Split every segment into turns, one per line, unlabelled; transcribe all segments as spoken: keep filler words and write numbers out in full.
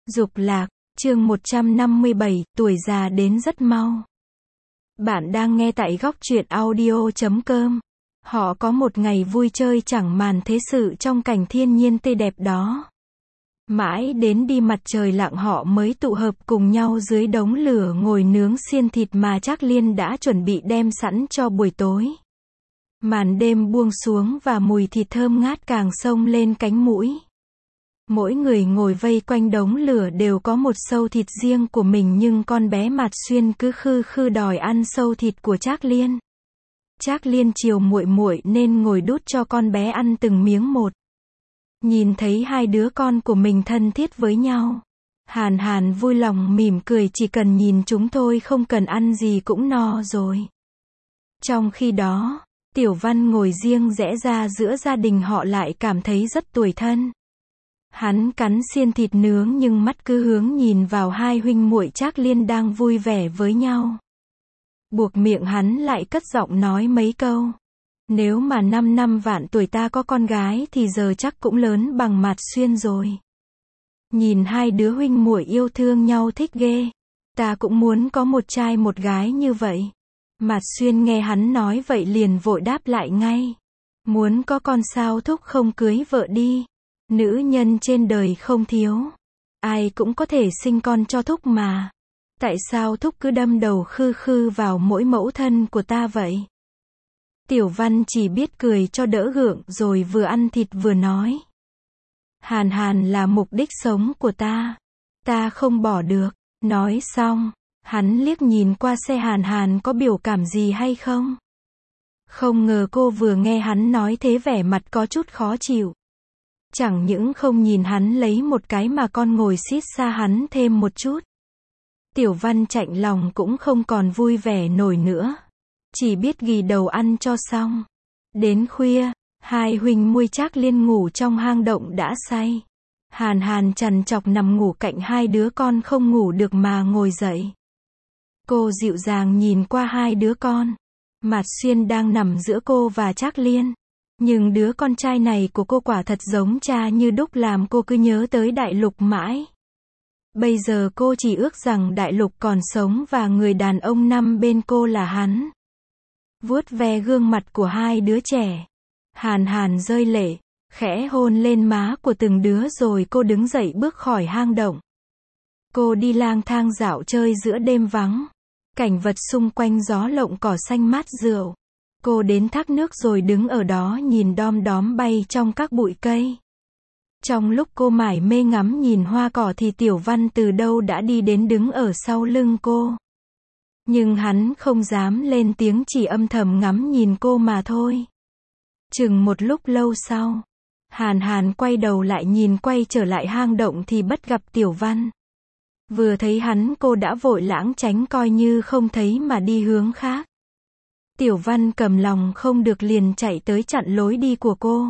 Dục lạc, chương một trăm năm mươi bảy, tuổi già đến rất mau. Bạn đang nghe tại góc truyện audio chấm com. Họ có một ngày vui chơi chẳng màn thế sự trong cảnh thiên nhiên tươi đẹp đó. Mãi đến đi mặt trời lặn họ mới tụ hợp cùng nhau dưới đống lửa ngồi nướng xiên thịt mà Trác Liên đã chuẩn bị đem sẵn cho buổi tối. Màn đêm buông xuống và mùi thịt thơm ngát càng xông lên cánh mũi. Mỗi người ngồi vây quanh đống lửa đều có một sâu thịt riêng của mình, nhưng con bé Mạt Xuyên cứ khư khư đòi ăn sâu thịt của Trác Liên. Trác Liên chiều muội muội nên ngồi đút cho con bé ăn từng miếng một. Nhìn thấy hai đứa con của mình thân thiết với nhau, Hàn Hàn vui lòng mỉm cười, chỉ cần nhìn chúng thôi không cần ăn gì cũng no rồi. Trong khi đó, Tiểu Văn ngồi riêng rẽ ra giữa gia đình họ lại cảm thấy rất tủi thân. Hắn cắn xiên thịt nướng nhưng mắt cứ hướng nhìn vào hai huynh muội Trác Liên đang vui vẻ với nhau. Buộc miệng hắn lại cất giọng nói mấy câu. Nếu mà năm năm vạn tuổi ta có con gái thì giờ chắc cũng lớn bằng Mạt Xuyên rồi. Nhìn hai đứa huynh muội yêu thương nhau thích ghê. Ta cũng muốn có một trai một gái như vậy. Mạt Xuyên nghe hắn nói vậy liền vội đáp lại ngay. Muốn có con sao thúc không cưới vợ đi. Nữ nhân trên đời không thiếu. Ai cũng có thể sinh con cho thúc mà. Tại sao thúc cứ đâm đầu khư khư vào mỗi mẫu thân của ta vậy? Tiểu Văn chỉ biết cười cho đỡ gượng rồi vừa ăn thịt vừa nói. Hàn Hàn là mục đích sống của ta. Ta không bỏ được. Nói xong, hắn liếc nhìn qua xe Hàn Hàn có biểu cảm gì hay không. Không ngờ cô vừa nghe hắn nói thế vẻ mặt có chút khó chịu. Chẳng những không nhìn hắn lấy một cái mà con ngồi xít xa hắn thêm một chút. Tiểu Văn chạnh lòng cũng không còn vui vẻ nổi nữa. Chỉ biết ghi đầu ăn cho xong. Đến khuya, hai huynh muội Trác Liên ngủ trong hang động đã say. Hàn Hàn trằn trọc nằm ngủ cạnh hai đứa con không ngủ được mà ngồi dậy. Cô dịu dàng nhìn qua hai đứa con. Mạt Xuyên đang nằm giữa cô và Trác Liên. Nhưng đứa con trai này của cô quả thật giống cha như đúc, làm cô cứ nhớ tới Đại Lục mãi. Bây giờ cô chỉ ước rằng Đại Lục còn sống và người đàn ông nằm bên cô là hắn. Vuốt ve gương mặt của hai đứa trẻ. Hàn Hàn rơi lệ, khẽ hôn lên má của từng đứa rồi cô đứng dậy bước khỏi hang động. Cô đi lang thang dạo chơi giữa đêm vắng. Cảnh vật xung quanh gió lộng cỏ xanh mát rượu. Cô đến thác nước rồi đứng ở đó nhìn đom đóm bay trong các bụi cây. Trong lúc cô mải mê ngắm nhìn hoa cỏ thì Tiểu Văn từ đâu đã đi đến đứng ở sau lưng cô. Nhưng hắn không dám lên tiếng, chỉ âm thầm ngắm nhìn cô mà thôi. Chừng một lúc lâu sau, Hàn Hàn quay đầu lại nhìn quay trở lại hang động thì bất gặp Tiểu Văn. Vừa thấy hắn cô đã vội lãng tránh coi như không thấy mà đi hướng khác. Tiểu Văn cầm lòng không được liền chạy tới chặn lối đi của cô.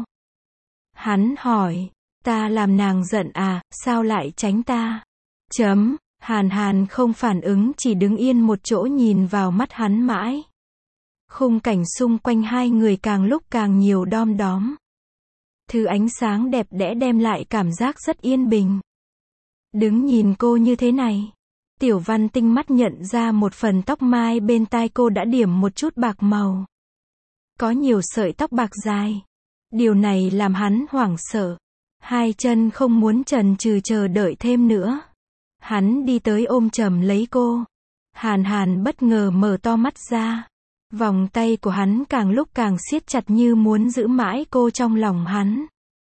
Hắn hỏi, ta làm nàng giận à, sao lại tránh ta? Chấm, Hàn Hàn không phản ứng, chỉ đứng yên một chỗ nhìn vào mắt hắn mãi. Khung cảnh xung quanh hai người càng lúc càng nhiều đom đóm. Thứ ánh sáng đẹp đẽ đem lại cảm giác rất yên bình. Đứng nhìn cô như thế này. Tiểu Văn tinh mắt nhận ra một phần tóc mai bên tai cô đã điểm một chút bạc màu. Có nhiều sợi tóc bạc dài. Điều này làm hắn hoảng sợ. Hai chân không muốn chần chừ chờ đợi thêm nữa. Hắn đi tới ôm chầm lấy cô. Hàn Hàn bất ngờ mở to mắt ra. Vòng tay của hắn càng lúc càng siết chặt như muốn giữ mãi cô trong lòng hắn.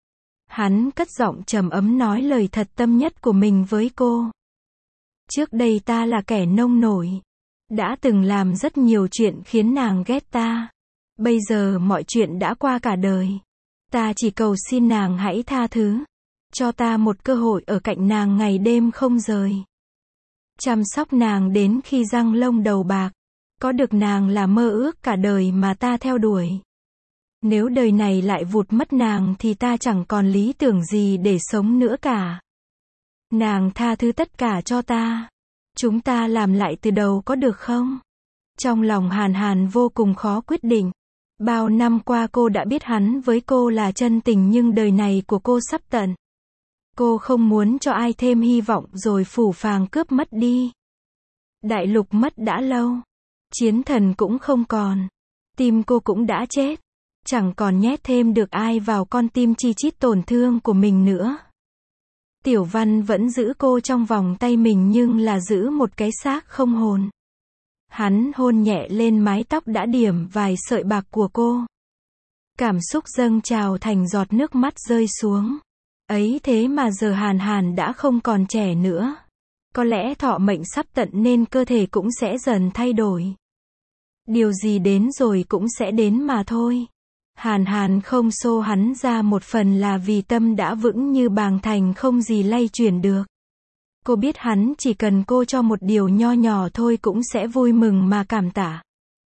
Hắn cất giọng trầm ấm nói lời thật tâm nhất của mình với cô. Trước đây ta là kẻ nông nổi. Đã từng làm rất nhiều chuyện khiến nàng ghét ta. Bây giờ mọi chuyện đã qua cả đời. Ta chỉ cầu xin nàng hãy tha thứ. Cho ta một cơ hội ở cạnh nàng ngày đêm không rời. Chăm sóc nàng đến khi răng lông đầu bạc. Có được nàng là mơ ước cả đời mà ta theo đuổi. Nếu đời này lại vụt mất nàng thì ta chẳng còn lý tưởng gì để sống nữa cả. Nàng tha thứ tất cả cho ta. Chúng ta làm lại từ đầu có được không? Trong lòng Hàn Hàn vô cùng khó quyết định. Bao năm qua cô đã biết hắn với cô là chân tình, nhưng đời này của cô sắp tận. Cô không muốn cho ai thêm hy vọng rồi phủ phàng cướp mất đi. Đại lục mất đã lâu. Chiến thần cũng không còn. Tim cô cũng đã chết. Chẳng còn nhét thêm được ai vào con tim chi chít tổn thương của mình nữa. Tiểu Văn vẫn giữ cô trong vòng tay mình nhưng là giữ một cái xác không hồn. Hắn hôn nhẹ lên mái tóc đã điểm vài sợi bạc của cô. Cảm xúc dâng trào thành giọt nước mắt rơi xuống. Ấy thế mà giờ Hàn Hàn đã không còn trẻ nữa. Có lẽ thọ mệnh sắp tận nên cơ thể cũng sẽ dần thay đổi. Điều gì đến rồi cũng sẽ đến mà thôi. Hàn Hàn không xô hắn ra một phần là vì tâm đã vững như bàng thành không gì lay chuyển được. Cô biết hắn chỉ cần cô cho một điều nho nhỏ thôi cũng sẽ vui mừng mà cảm tạ.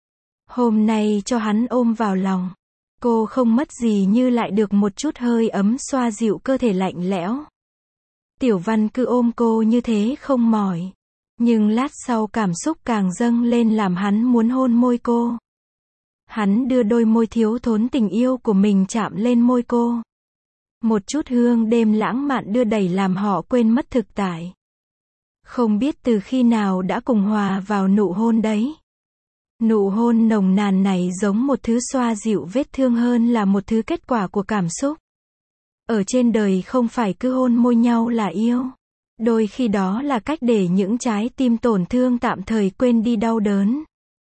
Hôm nay cho hắn ôm vào lòng. Cô không mất gì như lại được một chút hơi ấm xoa dịu cơ thể lạnh lẽo. Tiểu Văn cứ ôm cô như thế không mỏi. Nhưng lát sau cảm xúc càng dâng lên làm hắn muốn hôn môi cô. Hắn đưa đôi môi thiếu thốn tình yêu của mình chạm lên môi cô. Một chút hương đêm lãng mạn đưa đẩy làm họ quên mất thực tại. Không biết từ khi nào đã cùng hòa vào nụ hôn đấy. Nụ hôn nồng nàn này giống một thứ xoa dịu vết thương hơn là một thứ kết quả của cảm xúc. Ở trên đời không phải cứ hôn môi nhau là yêu. Đôi khi đó là cách để những trái tim tổn thương tạm thời quên đi đau đớn.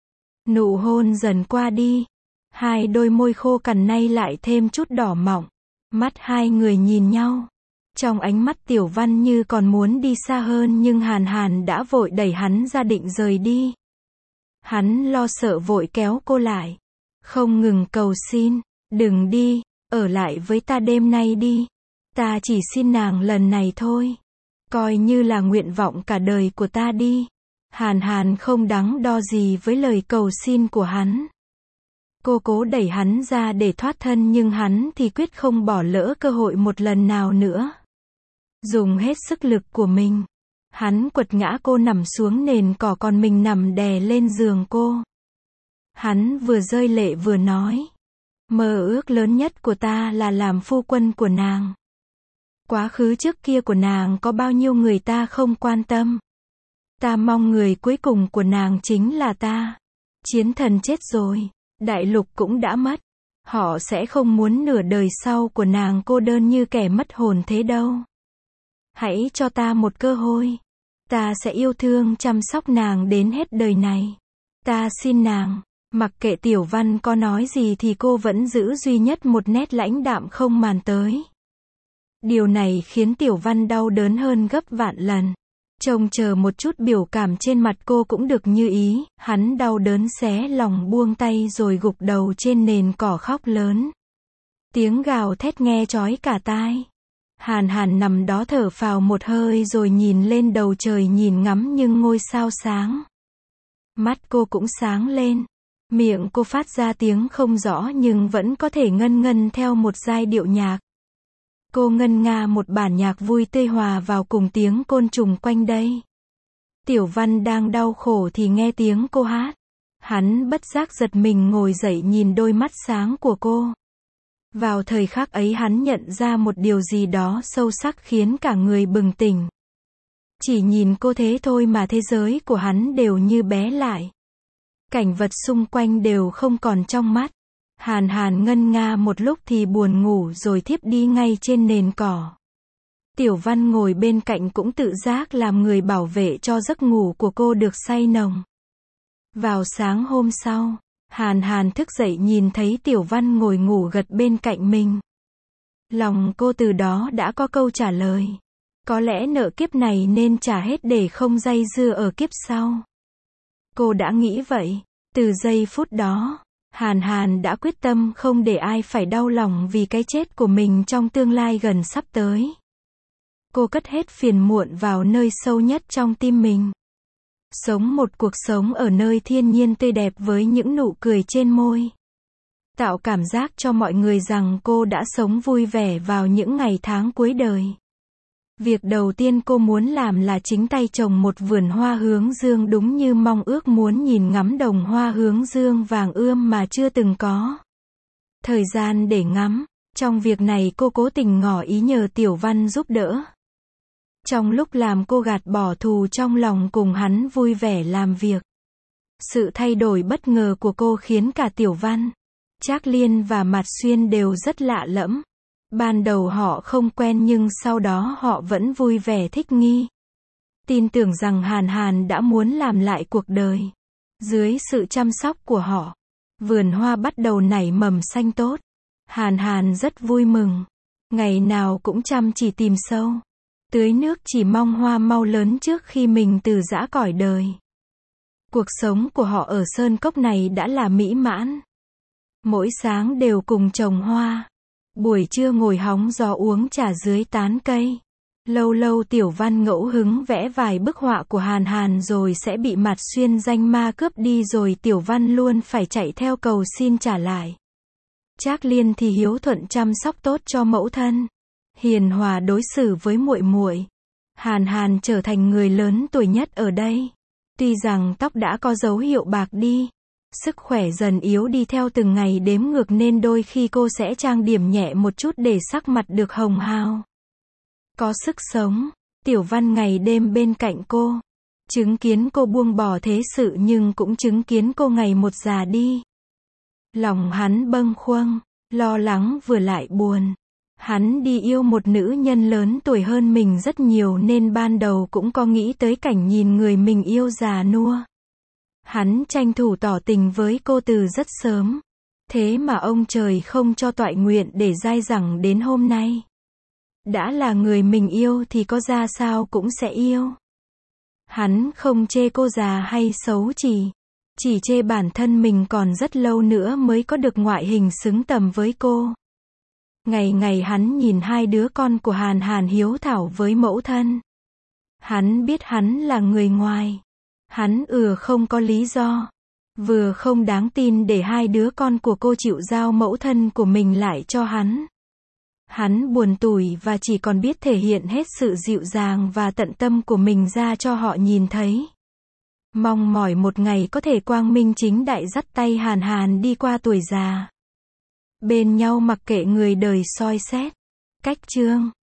Nụ hôn dần qua đi. Hai đôi môi khô cằn nay lại thêm chút đỏ mọng. Mắt hai người nhìn nhau. Trong ánh mắt Tiểu Văn như còn muốn đi xa hơn nhưng Hàn Hàn đã vội đẩy hắn ra định rời đi. Hắn lo sợ vội kéo cô lại. Không ngừng cầu xin. Đừng đi, ở lại với ta đêm nay đi. Ta chỉ xin nàng lần này thôi. Coi như là nguyện vọng cả đời của ta đi. Hàn Hàn không đắn đo gì với lời cầu xin của hắn. Cô cố đẩy hắn ra để thoát thân nhưng hắn thì quyết không bỏ lỡ cơ hội một lần nào nữa. Dùng hết sức lực của mình. Hắn quật ngã cô nằm xuống nền cỏ còn mình nằm đè lên giường cô. Hắn vừa rơi lệ vừa nói. Mơ ước lớn nhất của ta là làm phu quân của nàng. Quá khứ trước kia của nàng có bao nhiêu người ta không quan tâm. Ta mong người cuối cùng của nàng chính là ta. Chiến thần chết rồi. Đại lục cũng đã mất. Họ sẽ không muốn nửa đời sau của nàng cô đơn như kẻ mất hồn thế đâu. Hãy cho ta một cơ hội. Ta sẽ yêu thương chăm sóc nàng đến hết đời này. Ta xin nàng. Mặc kệ Tiểu Văn có nói gì thì cô vẫn giữ duy nhất một nét lãnh đạm không màn tới. Điều này khiến Tiểu Văn đau đớn hơn gấp vạn lần. Trông chờ một chút biểu cảm trên mặt cô cũng được như ý, hắn đau đớn xé lòng buông tay rồi gục đầu trên nền cỏ khóc lớn. Tiếng gào thét nghe chói cả tai. Hàn Hàn nằm đó thở phào một hơi rồi nhìn lên đầu trời nhìn ngắm nhưng ngôi sao sáng. Mắt cô cũng sáng lên. Miệng cô phát ra tiếng không rõ nhưng vẫn có thể ngân ngân theo một giai điệu nhạc. Cô ngân nga một bản nhạc vui tươi hòa vào cùng tiếng côn trùng quanh đây. Tiểu Văn đang đau khổ thì nghe tiếng cô hát. Hắn bất giác giật mình ngồi dậy nhìn đôi mắt sáng của cô. Vào thời khắc ấy hắn nhận ra một điều gì đó sâu sắc khiến cả người bừng tỉnh. Chỉ nhìn cô thế thôi mà thế giới của hắn đều như bé lại. Cảnh vật xung quanh đều không còn trong mắt. Hàn Hàn ngân nga một lúc thì buồn ngủ rồi thiếp đi ngay trên nền cỏ. Tiểu Văn ngồi bên cạnh cũng tự giác làm người bảo vệ cho giấc ngủ của cô được say nồng. Vào sáng hôm sau, Hàn Hàn thức dậy nhìn thấy Tiểu Văn ngồi ngủ gật bên cạnh mình. Lòng cô từ đó đã có câu trả lời. Có lẽ nợ kiếp này nên trả hết để không dây dưa ở kiếp sau. Cô đã nghĩ vậy. Từ giây phút đó, Hàn Hàn đã quyết tâm không để ai phải đau lòng vì cái chết của mình trong tương lai gần sắp tới. Cô cất hết phiền muộn vào nơi sâu nhất trong tim mình. Sống một cuộc sống ở nơi thiên nhiên tươi đẹp với những nụ cười trên môi. Tạo cảm giác cho mọi người rằng cô đã sống vui vẻ vào những ngày tháng cuối đời. Việc đầu tiên cô muốn làm là chính tay trồng một vườn hoa hướng dương đúng như mong ước muốn nhìn ngắm đồng hoa hướng dương vàng ươm mà chưa từng có. Thời gian để ngắm, Trong việc này cô cố tình ngỏ ý nhờ Tiểu Văn giúp đỡ. Trong lúc làm cô gạt bỏ thù trong lòng cùng hắn vui vẻ làm việc. Sự thay đổi bất ngờ của cô khiến cả Tiểu Văn, Trác Liên và Mạt Xuyên đều rất lạ lẫm. Ban đầu họ không quen nhưng sau đó họ vẫn vui vẻ thích nghi. Tin tưởng rằng Hàn Hàn đã muốn làm lại cuộc đời. Dưới sự chăm sóc của họ, vườn hoa bắt đầu nảy mầm xanh tốt. Hàn Hàn rất vui mừng. Ngày nào cũng chăm chỉ tìm sâu, tưới nước chỉ mong hoa mau lớn trước khi mình từ giã cõi đời. Cuộc sống của họ ở sơn cốc này đã là mỹ mãn. Mỗi sáng đều cùng trồng hoa. Buổi trưa ngồi hóng gió uống trà dưới tán cây. Lâu lâu Tiểu Văn ngẫu hứng vẽ vài bức họa của Hàn Hàn rồi sẽ bị Mạt Xuyên danh ma cướp đi rồi Tiểu Văn luôn phải chạy theo cầu xin trả lại. Trác Liên thì hiếu thuận chăm sóc tốt cho mẫu thân, hiền hòa đối xử với muội muội. Hàn Hàn trở thành người lớn tuổi nhất ở đây. Tuy rằng tóc đã có dấu hiệu bạc đi, sức khỏe dần yếu đi theo từng ngày đếm ngược nên đôi khi cô sẽ trang điểm nhẹ một chút để sắc mặt được hồng hào, có sức sống. Tiểu Văn ngày đêm bên cạnh cô, chứng kiến cô buông bỏ thế sự nhưng cũng chứng kiến cô ngày một già đi. Lòng hắn bâng khuâng, lo lắng vừa lại buồn. Hắn đi yêu một nữ nhân lớn tuổi hơn mình rất nhiều nên ban đầu cũng có nghĩ tới cảnh nhìn người mình yêu già nua. Hắn tranh thủ tỏ tình với cô từ rất sớm. Thế mà ông trời không cho toại nguyện để dai dẳng đến hôm nay. Đã là người mình yêu thì có ra sao cũng sẽ yêu. Hắn không chê cô già hay xấu chỉ, chỉ chê bản thân mình còn rất lâu nữa mới có được ngoại hình xứng tầm với cô. Ngày ngày hắn nhìn hai đứa con của Hàn Hàn hiếu thảo với mẫu thân. Hắn biết hắn là người ngoài. Hắn ừa không có lý do. Vừa không đáng tin để hai đứa con của cô chịu giao mẫu thân của mình lại cho hắn. Hắn buồn tủi và chỉ còn biết thể hiện hết sự dịu dàng và tận tâm của mình ra cho họ nhìn thấy. Mong mỏi một ngày có thể quang minh chính đại dắt tay Hàn Hàn đi qua tuổi già. Bên nhau mặc kệ người đời soi xét. Cách chương